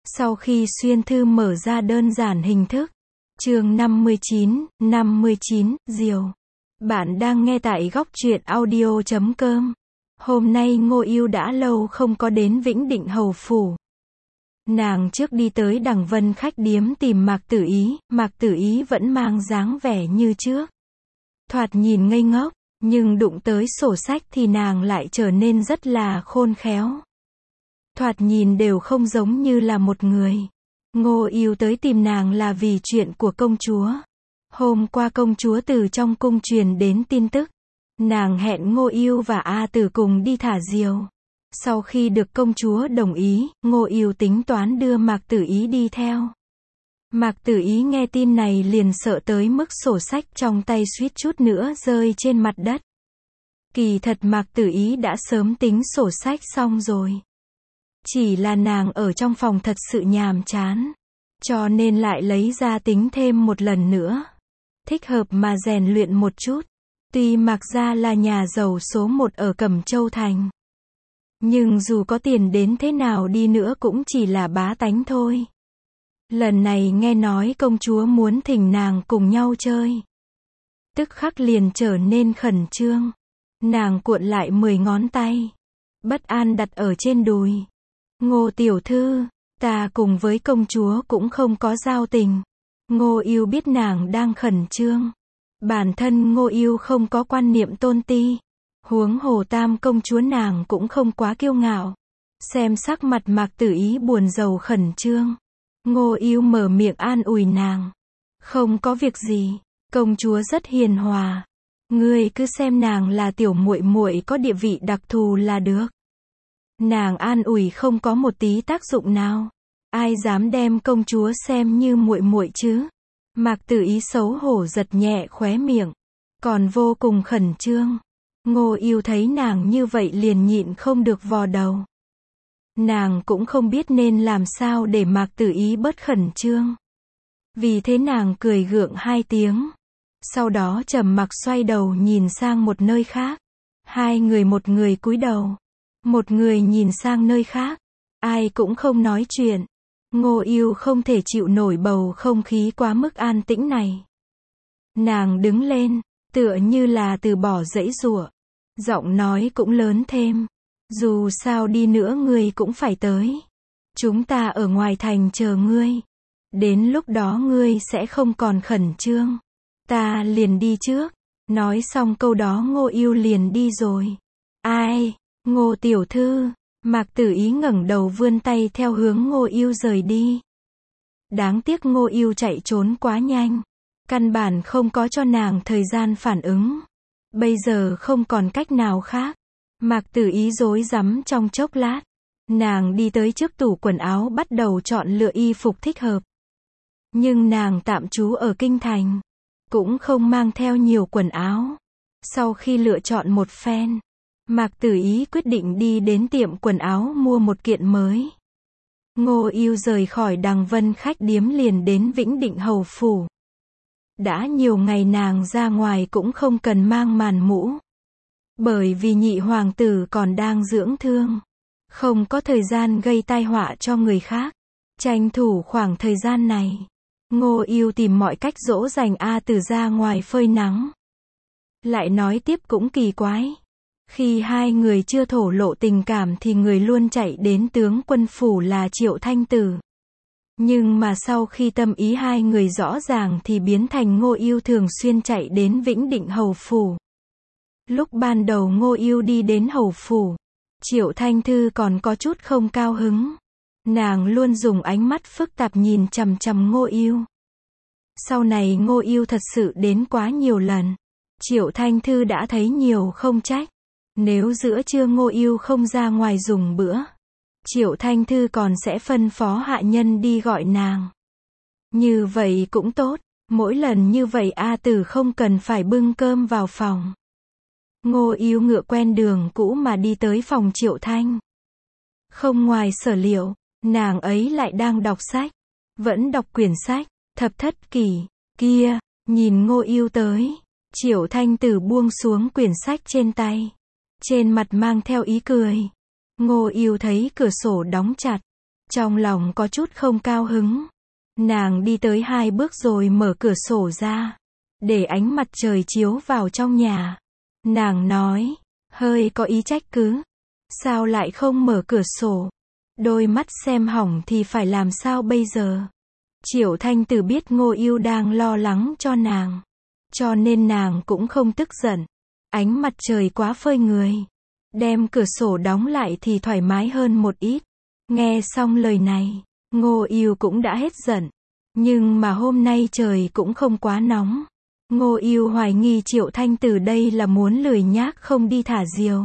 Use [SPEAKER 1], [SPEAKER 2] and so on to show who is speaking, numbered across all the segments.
[SPEAKER 1] Sau khi xuyên thư mở ra đơn giản hình thức. Chương 59, Diều. Bạn đang nghe tại góc truyện audio.com. Hôm nay Ngô Yêu đã lâu không có đến Vĩnh Định Hầu Phủ. Nàng trước đi tới Đằng Vân khách điếm tìm Mạc Tử Ý, Mạc Tử Ý vẫn mang dáng vẻ như trước. Thoạt nhìn ngây ngốc, nhưng đụng tới sổ sách thì nàng lại trở nên rất là khôn khéo. Thoạt nhìn đều không giống như là một người. Ngô Yêu tới tìm nàng là vì chuyện của công chúa. Hôm qua công chúa từ trong cung truyền đến tin tức. Nàng hẹn Ngô Yêu và A Tử cùng đi thả diều. Sau khi được công chúa đồng ý, Ngô Yêu tính toán đưa Mạc Tử Ý đi theo. Mạc Tử Ý nghe tin này liền sợ tới mức sổ sách trong tay suýt chút nữa rơi trên mặt đất. Kỳ thật Mạc Tử Ý đã sớm tính sổ sách xong rồi. Chỉ là nàng ở trong phòng thật sự nhàm chán. Cho nên lại lấy ra tính thêm một lần nữa. Thích hợp mà rèn luyện một chút. Tuy Mạc gia là nhà giàu số 1 ở Cẩm Châu Thành. Nhưng dù có tiền đến thế nào đi nữa cũng chỉ là bá tánh thôi. Lần này nghe nói công chúa muốn thỉnh nàng cùng nhau chơi. Tức khắc liền trở nên khẩn trương. Nàng cuộn lại 10 ngón tay. Bất an đặt ở trên đùi. Ngô tiểu thư, ta cùng với công chúa cũng không có giao tình. Ngô Yêu biết nàng đang khẩn trương. Bản thân Ngô Yêu không có quan niệm tôn ti. Huống hồ tam công chúa nàng cũng không quá kiêu ngạo. Xem sắc mặt Mạc Tử Ý buồn rầu khẩn trương. Ngô Yêu mở miệng an ủi nàng. Không có việc gì, công chúa rất hiền hòa. Ngươi cứ xem nàng là tiểu muội muội có địa vị đặc thù là được. Nàng an ủi không có một tí tác dụng nào. Ai dám đem công chúa xem như muội muội chứ? Mạc Tử Ý xấu hổ giật nhẹ khóe miệng, còn vô cùng khẩn trương. Ngô Yêu thấy nàng như vậy liền nhịn không được vò đầu. Nàng cũng không biết nên làm sao để Mạc Tử Ý bớt khẩn trương. Vì thế nàng cười gượng 2 tiếng. Sau đó trầm mặc xoay đầu nhìn sang một nơi khác. Hai người, một người cúi đầu, một người nhìn sang nơi khác. Ai cũng không nói chuyện. Ngô Yêu không thể chịu nổi bầu không khí quá mức an tĩnh này. Nàng đứng lên, tựa như là từ bỏ giãy giụa. Giọng nói cũng lớn thêm. Dù sao đi nữa ngươi cũng phải tới. Chúng ta ở ngoài thành chờ ngươi. Đến lúc đó ngươi sẽ không còn khẩn trương. Ta liền đi trước. Nói xong câu đó Ngô Yêu liền đi rồi. Ai? Ngô tiểu thư. Mạc Tử Ý ngẩng đầu vươn tay theo hướng Ngô Yêu rời đi. Đáng tiếc Ngô Yêu chạy trốn quá nhanh. Căn bản không có cho nàng thời gian phản ứng. Bây giờ không còn cách nào khác. Mạc Tử Ý rối rắm trong chốc lát. Nàng đi tới trước tủ quần áo bắt đầu chọn lựa y phục thích hợp. Nhưng nàng tạm trú ở Kinh Thành. Cũng không mang theo nhiều quần áo. Sau khi lựa chọn một phen, Mạc Tử Ý quyết định đi đến tiệm quần áo mua một kiện mới. Ngô Yêu rời khỏi Đằng Vân khách điếm liền đến Vĩnh Định Hầu Phủ. Đã nhiều ngày nàng ra ngoài cũng không cần mang màn mũ. Bởi vì nhị hoàng tử còn đang dưỡng thương. Không có thời gian gây tai họa cho người khác. Tranh thủ khoảng thời gian này, Ngô Yêu tìm mọi cách dỗ dành A Tử ra ngoài phơi nắng. Lại nói tiếp cũng kỳ quái. Khi hai người chưa thổ lộ tình cảm thì người luôn chạy đến tướng quân phủ là Triệu Thanh Tử. Nhưng mà sau khi tâm ý hai người rõ ràng thì biến thành Ngô Yêu thường xuyên chạy đến Vĩnh Định Hầu Phủ. Lúc ban đầu Ngô Yêu đi đến Hầu Phủ, Triệu Thanh Thư còn có chút không cao hứng. Nàng luôn dùng ánh mắt phức tạp nhìn chằm chằm Ngô Yêu. Sau này Ngô Yêu thật sự đến quá nhiều lần. Triệu Thanh Thư đã thấy nhiều không trách. Nếu giữa trưa Ngô Yêu không ra ngoài dùng bữa, Triệu Thanh Thư còn sẽ phân phó hạ nhân đi gọi nàng. Như vậy cũng tốt. Mỗi lần như vậy A Tử không cần phải bưng cơm vào phòng. Ngô Yêu ngựa quen đường cũ mà đi tới phòng Triệu Thanh. Không ngoài sở liệu, nàng ấy lại đang đọc sách. Vẫn đọc quyển sách Thập Thất Kỷ. Kia, nhìn Ngô Yêu tới, Triệu Thanh Tử buông xuống quyển sách trên tay. Trên mặt mang theo ý cười. Ngô Yêu thấy cửa sổ đóng chặt. Trong lòng có chút không cao hứng. Nàng đi tới 2 bước rồi mở cửa sổ ra, để ánh mặt trời chiếu vào trong nhà. Nàng nói, hơi có ý trách cứ. Sao lại không mở cửa sổ? Đôi mắt xem hỏng thì phải làm sao bây giờ? Triệu Thanh Tử biết Ngô Ưu đang lo lắng cho nàng, cho nên nàng cũng không tức giận. Ánh mặt trời quá phơi người. Đem cửa sổ đóng lại thì thoải mái hơn một ít. Nghe xong lời này, Ngô Ưu cũng đã hết giận. Nhưng mà hôm nay trời cũng không quá nóng. Ngô Ưu hoài nghi Triệu Thanh Tử đây là muốn lười nhác không đi thả diều.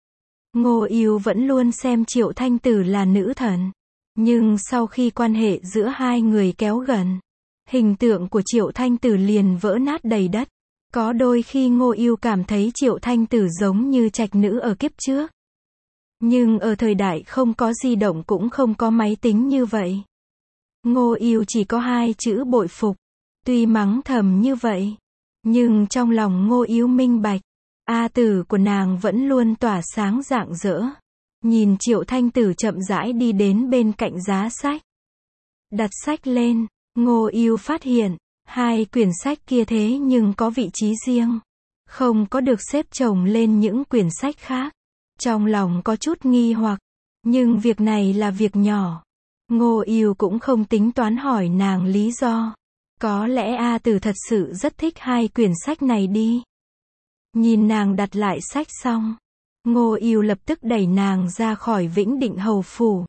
[SPEAKER 1] Ngô Ưu vẫn luôn xem Triệu Thanh Tử là nữ thần. Nhưng sau khi quan hệ giữa hai người kéo gần, hình tượng của Triệu Thanh Tử liền vỡ nát đầy đất. Có đôi khi Ngô Ưu cảm thấy Triệu Thanh Tử giống như trạch nữ ở kiếp trước. Nhưng ở thời đại không có di động cũng không có máy tính như vậy, Ngô Ưu chỉ có 2 chữ bội phục. Tuy mắng thầm như vậy, nhưng trong lòng Ngô Ưu minh bạch, A tử của nàng vẫn luôn tỏa sáng rạng rỡ. Nhìn Triệu Thanh Tử chậm rãi đi đến bên cạnh giá sách. Đặt sách lên, Ngô Ưu phát hiện, 2 quyển sách kia thế nhưng có vị trí riêng, không có được xếp chồng lên những quyển sách khác. Trong lòng có chút nghi hoặc, nhưng việc này là việc nhỏ. Ngô Ưu cũng không tính toán hỏi nàng lý do. Có lẽ A Tử thật sự rất thích 2 quyển sách này đi. Nhìn nàng đặt lại sách xong, Ngô Ưu lập tức đẩy nàng ra khỏi Vĩnh Định Hầu phủ.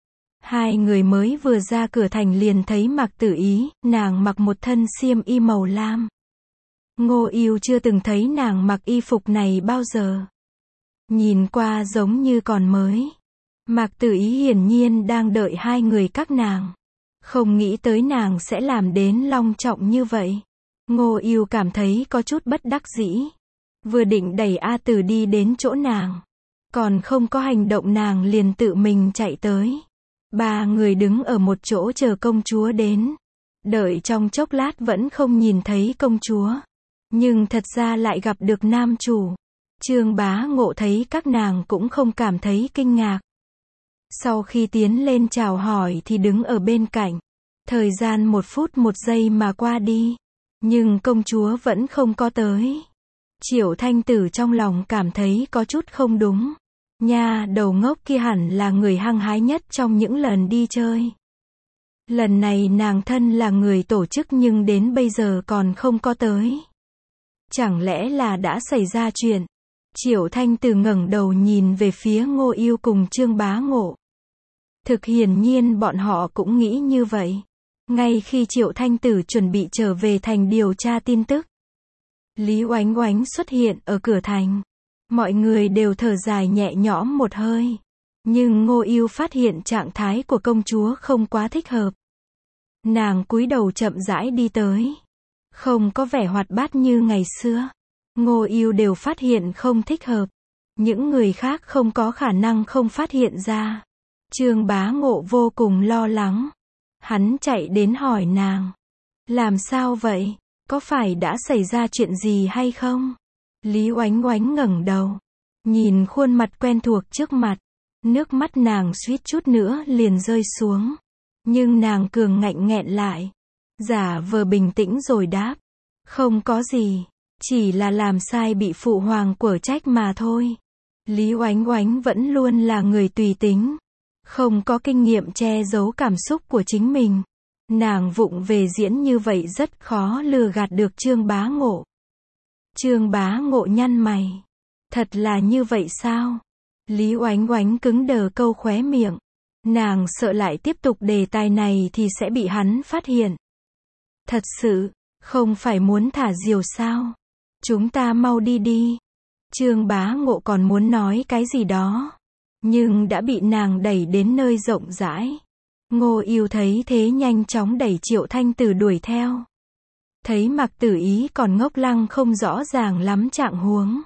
[SPEAKER 1] 2 người mới vừa ra cửa thành liền thấy Mạc Tử Ý, nàng mặc một thân xiêm y màu lam. Ngô Ưu chưa từng thấy nàng mặc y phục này bao giờ. Nhìn qua giống như còn mới. Mạc Tử Ý hiển nhiên đang đợi 2 người các nàng. Không nghĩ tới nàng sẽ làm đến long trọng như vậy. Ngô Ưu cảm thấy có chút bất đắc dĩ. Vừa định đẩy A Tử đi đến chỗ nàng, còn không có hành động nàng liền tự mình chạy tới. 3 người đứng ở một chỗ chờ công chúa đến. Đợi trong chốc lát vẫn không nhìn thấy công chúa. Nhưng thật ra lại gặp được nam chủ. Trương Bá Ngộ thấy các nàng cũng không cảm thấy kinh ngạc. Sau khi tiến lên chào hỏi thì đứng ở bên cạnh. Thời gian 1 phút 1 giây mà qua đi. Nhưng công chúa vẫn không có tới. Triệu Thanh Tử trong lòng cảm thấy có chút không đúng. Nha đầu ngốc kia hẳn là người hăng hái nhất trong những lần đi chơi. Lần này nàng thân là người tổ chức nhưng đến bây giờ còn không có tới. Chẳng lẽ là đã xảy ra chuyện? Triệu Thanh Tử ngẩng đầu nhìn về phía Ngô Ưu cùng Trương Bá Ngộ. Thực hiển nhiên bọn họ cũng nghĩ như vậy. Ngay khi Triệu Thanh Tử chuẩn bị trở về thành điều tra tin tức, Lý Oánh Oánh xuất hiện ở cửa thành. Mọi người đều thở dài nhẹ nhõm một hơi. Nhưng Ngô Ưu phát hiện trạng thái của công chúa không quá thích hợp. Nàng cúi đầu chậm rãi đi tới. Không có vẻ hoạt bát như ngày xưa. Ngô Ưu đều phát hiện không thích hợp. Những người khác không có khả năng không phát hiện ra. Trương Bá Ngộ vô cùng lo lắng. Hắn chạy đến hỏi nàng. Làm sao vậy? Có phải đã xảy ra chuyện gì hay không? Lý Oánh Oánh ngẩng đầu. Nhìn khuôn mặt quen thuộc trước mặt. Nước mắt nàng suýt chút nữa liền rơi xuống. Nhưng nàng cường ngạnh nghẹn lại. Giả vờ bình tĩnh rồi đáp. Không có gì. Chỉ là làm sai bị phụ hoàng quở trách mà thôi. Lý Oánh Oánh vẫn luôn là người tùy tính. Không có kinh nghiệm che giấu cảm xúc của chính mình. Nàng vụng về diễn như vậy rất khó lừa gạt được Trương Bá Ngộ. Trương Bá Ngộ nhăn mày. Thật là như vậy sao? Lý Oánh Oánh cứng đờ câu khóe miệng. Nàng sợ lại tiếp tục đề tài này thì sẽ bị hắn phát hiện. Thật sự, không phải muốn thả diều sao? Chúng ta mau đi đi. Trương Bá Ngộ còn muốn nói cái gì đó. Nhưng đã bị nàng đẩy đến nơi rộng rãi. Ngô Ưu thấy thế nhanh chóng đẩy Triệu Thanh Tử đuổi theo. Thấy Mạc Tử Ý còn ngốc lăng không rõ ràng lắm trạng huống.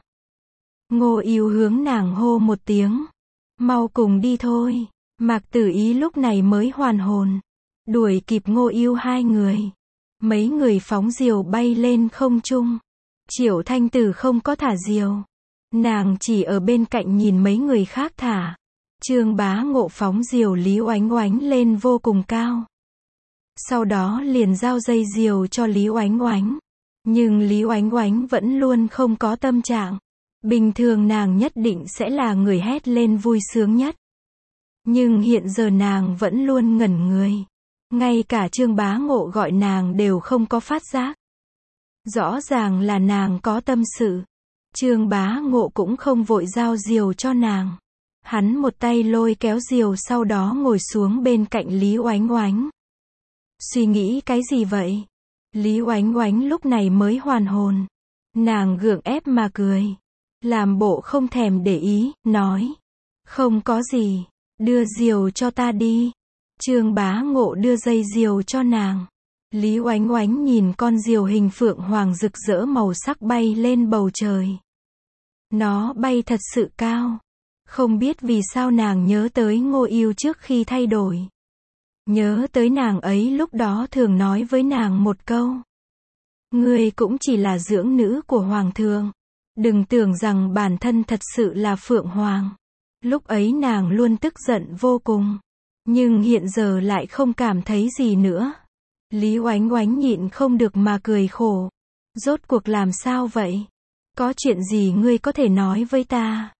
[SPEAKER 1] Ngô Ưu hướng nàng hô một tiếng. Mau cùng đi thôi. Mạc Tử Ý lúc này mới hoàn hồn. Đuổi kịp Ngô Ưu 2 người. Mấy người phóng diều bay lên không trung. Triệu Thanh Tử không có thả diều. Nàng chỉ ở bên cạnh nhìn mấy người khác thả. Trương Bá Ngộ phóng diều Lý Oánh Oánh lên vô cùng cao. Sau đó liền giao dây diều cho Lý Oánh Oánh. Nhưng Lý Oánh Oánh vẫn luôn không có tâm trạng. Bình thường nàng nhất định sẽ là người hét lên vui sướng nhất. Nhưng hiện giờ nàng vẫn luôn ngẩn người. Ngay cả Trương Bá Ngộ gọi nàng đều không có phát giác. Rõ ràng là nàng có tâm sự. Trương Bá Ngộ cũng không vội giao diều cho nàng. Hắn một tay lôi kéo diều, sau đó ngồi xuống bên cạnh Lý Oánh Oánh. Suy nghĩ cái gì vậy? Lý Oánh Oánh lúc này mới hoàn hồn. Nàng gượng ép mà cười. Làm bộ không thèm để ý, nói. Không có gì, đưa diều cho ta đi. Trương Bá Ngộ đưa dây diều cho nàng. Lý Oánh Oánh nhìn con diều hình phượng hoàng rực rỡ màu sắc bay lên bầu trời. Nó bay thật sự cao. Không biết vì sao nàng nhớ tới Ngô Yêu trước khi thay đổi. Nhớ tới nàng ấy lúc đó thường nói với nàng một câu. Ngươi cũng chỉ là dưỡng nữ của hoàng thượng. Đừng tưởng rằng bản thân thật sự là phượng hoàng. Lúc ấy nàng luôn tức giận vô cùng. Nhưng hiện giờ lại không cảm thấy gì nữa. Lý Oánh Oánh nhịn không được mà cười khổ. Rốt cuộc làm sao vậy? Có chuyện gì ngươi có thể nói với ta?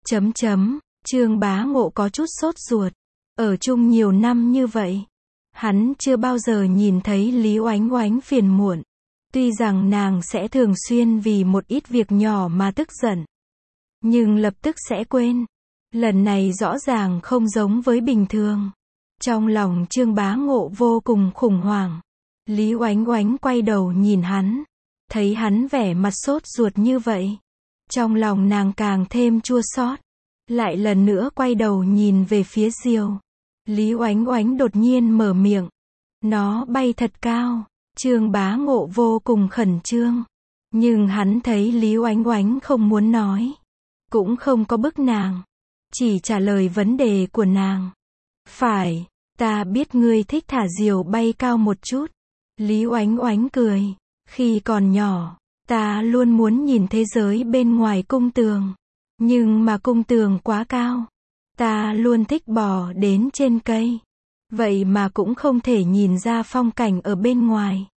[SPEAKER 1] Trương Bá Ngộ có chút sốt ruột. Ở chung nhiều năm như vậy, hắn chưa bao giờ nhìn thấy Lý Oánh Oánh phiền muộn. Tuy rằng nàng sẽ thường xuyên vì một ít việc nhỏ mà tức giận, nhưng lập tức sẽ quên. Lần này rõ ràng không giống với bình thường. Trong lòng Trương Bá Ngộ vô cùng khủng hoảng. Lý Oánh Oánh quay đầu nhìn hắn. Thấy hắn vẻ mặt sốt ruột như vậy. Trong lòng nàng càng thêm chua xót. Lại lần nữa quay đầu nhìn về phía diều. Lý Oánh Oánh đột nhiên mở miệng. Nó bay thật cao. Trương Bá Ngộ vô cùng khẩn trương. Nhưng hắn thấy Lý Oánh Oánh không muốn nói. Cũng không có bức nàng. Chỉ trả lời vấn đề của nàng. Phải, ta biết ngươi thích thả diều bay cao một chút. Lý Oánh Oánh cười. Khi còn nhỏ, ta luôn muốn nhìn thế giới bên ngoài cung tường. Nhưng mà cung tường quá cao. Ta luôn thích bò đến trên cây. Vậy mà cũng không thể nhìn ra phong cảnh ở bên ngoài.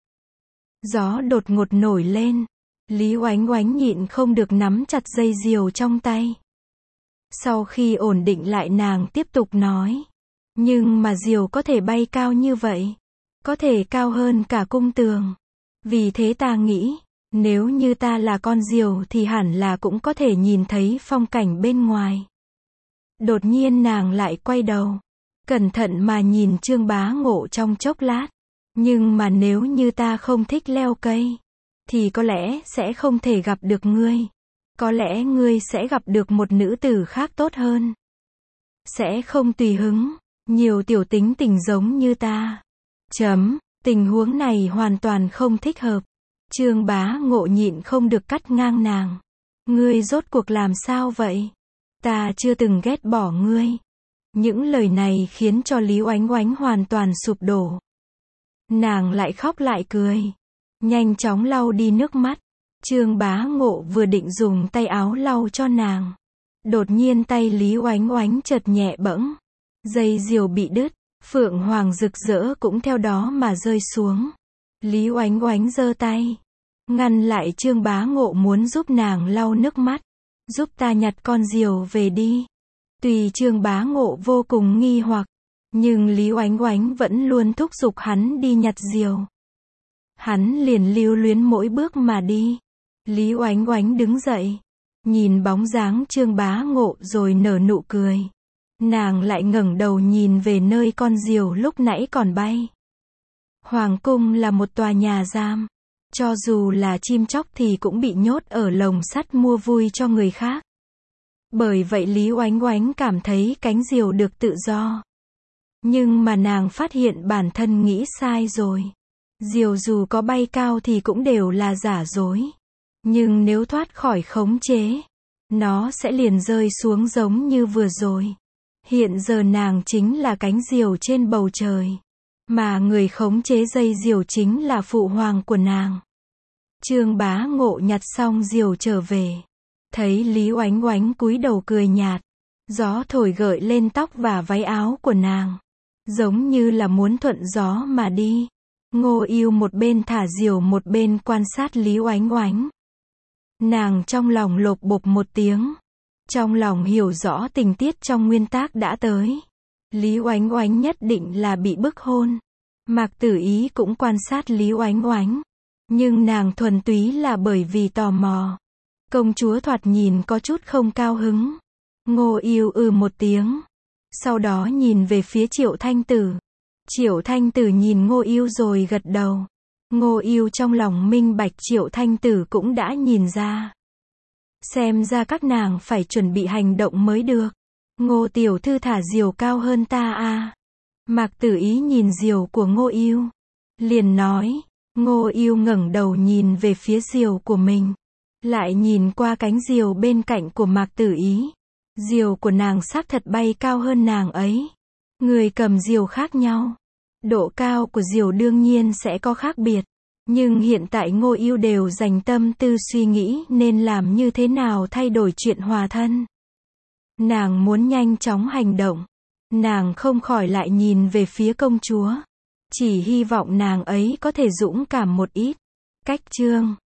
[SPEAKER 1] Gió đột ngột nổi lên. Lý Oánh Oánh nhịn không được nắm chặt dây diều trong tay. Sau khi ổn định lại, nàng tiếp tục nói. Nhưng mà diều có thể bay cao như vậy. Có thể cao hơn cả cung tường. Vì thế ta nghĩ, nếu như ta là con diều thì hẳn là cũng có thể nhìn thấy phong cảnh bên ngoài. Đột nhiên nàng lại quay đầu. Cẩn thận mà nhìn Trương Bá Ngộ trong chốc lát. Nhưng mà nếu như ta không thích leo cây, thì có lẽ sẽ không thể gặp được ngươi. Có lẽ ngươi sẽ gặp được một nữ tử khác tốt hơn. Sẽ không tùy hứng, nhiều tiểu tính tình giống như ta. Tình huống này hoàn toàn không thích hợp. Trương Bá Ngộ nhịn không được cắt ngang nàng. Ngươi rốt cuộc làm sao vậy? Ta chưa từng ghét bỏ ngươi. Những lời này khiến cho Lý Oánh Oánh hoàn toàn sụp đổ. Nàng lại khóc lại cười. Nhanh chóng lau đi nước mắt. Trương Bá Ngộ vừa định dùng tay áo lau cho nàng. Đột nhiên tay Lý Oánh Oánh chợt nhẹ bẫng. Dây diều bị đứt. Phượng hoàng rực rỡ cũng theo đó mà rơi xuống. Lý Oánh Oánh giơ tay. Ngăn lại Trương Bá Ngộ muốn giúp nàng lau nước mắt. Giúp ta nhặt con diều về đi. Tuy Trương Bá Ngộ vô cùng nghi hoặc, nhưng Lý Oánh Oánh vẫn luôn thúc giục hắn đi nhặt diều. Hắn liền lưu luyến mỗi bước mà đi. Lý Oánh Oánh đứng dậy, nhìn bóng dáng Trương Bá Ngộ rồi nở nụ cười. Nàng lại ngẩng đầu nhìn về nơi con diều lúc nãy còn bay. Hoàng cung là một tòa nhà giam. Cho dù là chim chóc thì cũng bị nhốt ở lồng sắt mua vui cho người khác. Bởi vậy Lý Oánh Oánh cảm thấy cánh diều được tự do. Nhưng mà nàng phát hiện bản thân nghĩ sai rồi. Diều dù có bay cao thì cũng đều là giả dối. Nhưng nếu thoát khỏi khống chế, nó sẽ liền rơi xuống giống như vừa rồi. Hiện giờ nàng chính là cánh diều trên bầu trời. Mà người khống chế dây diều chính là phụ hoàng của nàng. Trương Bá Ngộ nhặt xong diều trở về. Thấy Lý Oánh Oánh cúi đầu cười nhạt. Gió thổi gợi lên tóc và váy áo của nàng, giống như là muốn thuận gió mà đi. Ngô Yêu một bên thả diều một bên quan sát Lý Oánh Oánh. Nàng trong lòng lộp bộp một tiếng. Trong lòng hiểu rõ tình tiết trong nguyên tác đã tới. Lý Oánh Oánh nhất định là bị bức hôn. Mạc Tử Ý cũng quan sát Lý Oánh Oánh. Nhưng nàng thuần túy là bởi vì tò mò. Công chúa thoạt nhìn có chút không cao hứng. Ngô Yêu một tiếng. Sau đó nhìn về phía Triệu Thanh Tử. Triệu Thanh Tử nhìn Ngô Yêu rồi gật đầu. Ngô Yêu trong lòng minh bạch Triệu Thanh Tử cũng đã nhìn ra. Xem ra các nàng phải chuẩn bị hành động mới được. Ngô tiểu thư thả diều cao hơn ta à. Mạc Tử Ý nhìn diều của Ngô Yêu. Liền nói. Ngô Yêu ngẩng đầu nhìn về phía diều của mình. Lại nhìn qua cánh diều bên cạnh của Mạc Tử Ý. Diều của nàng xác thật bay cao hơn nàng ấy. Người cầm diều khác nhau. Độ cao của diều đương nhiên sẽ có khác biệt. Nhưng hiện tại Ngô Yêu đều dành tâm tư suy nghĩ nên làm như thế nào thay đổi chuyện hòa thân. Nàng muốn nhanh chóng hành động. Nàng không khỏi lại nhìn về phía công chúa. Chỉ hy vọng nàng ấy có thể dũng cảm một ít. Cách chương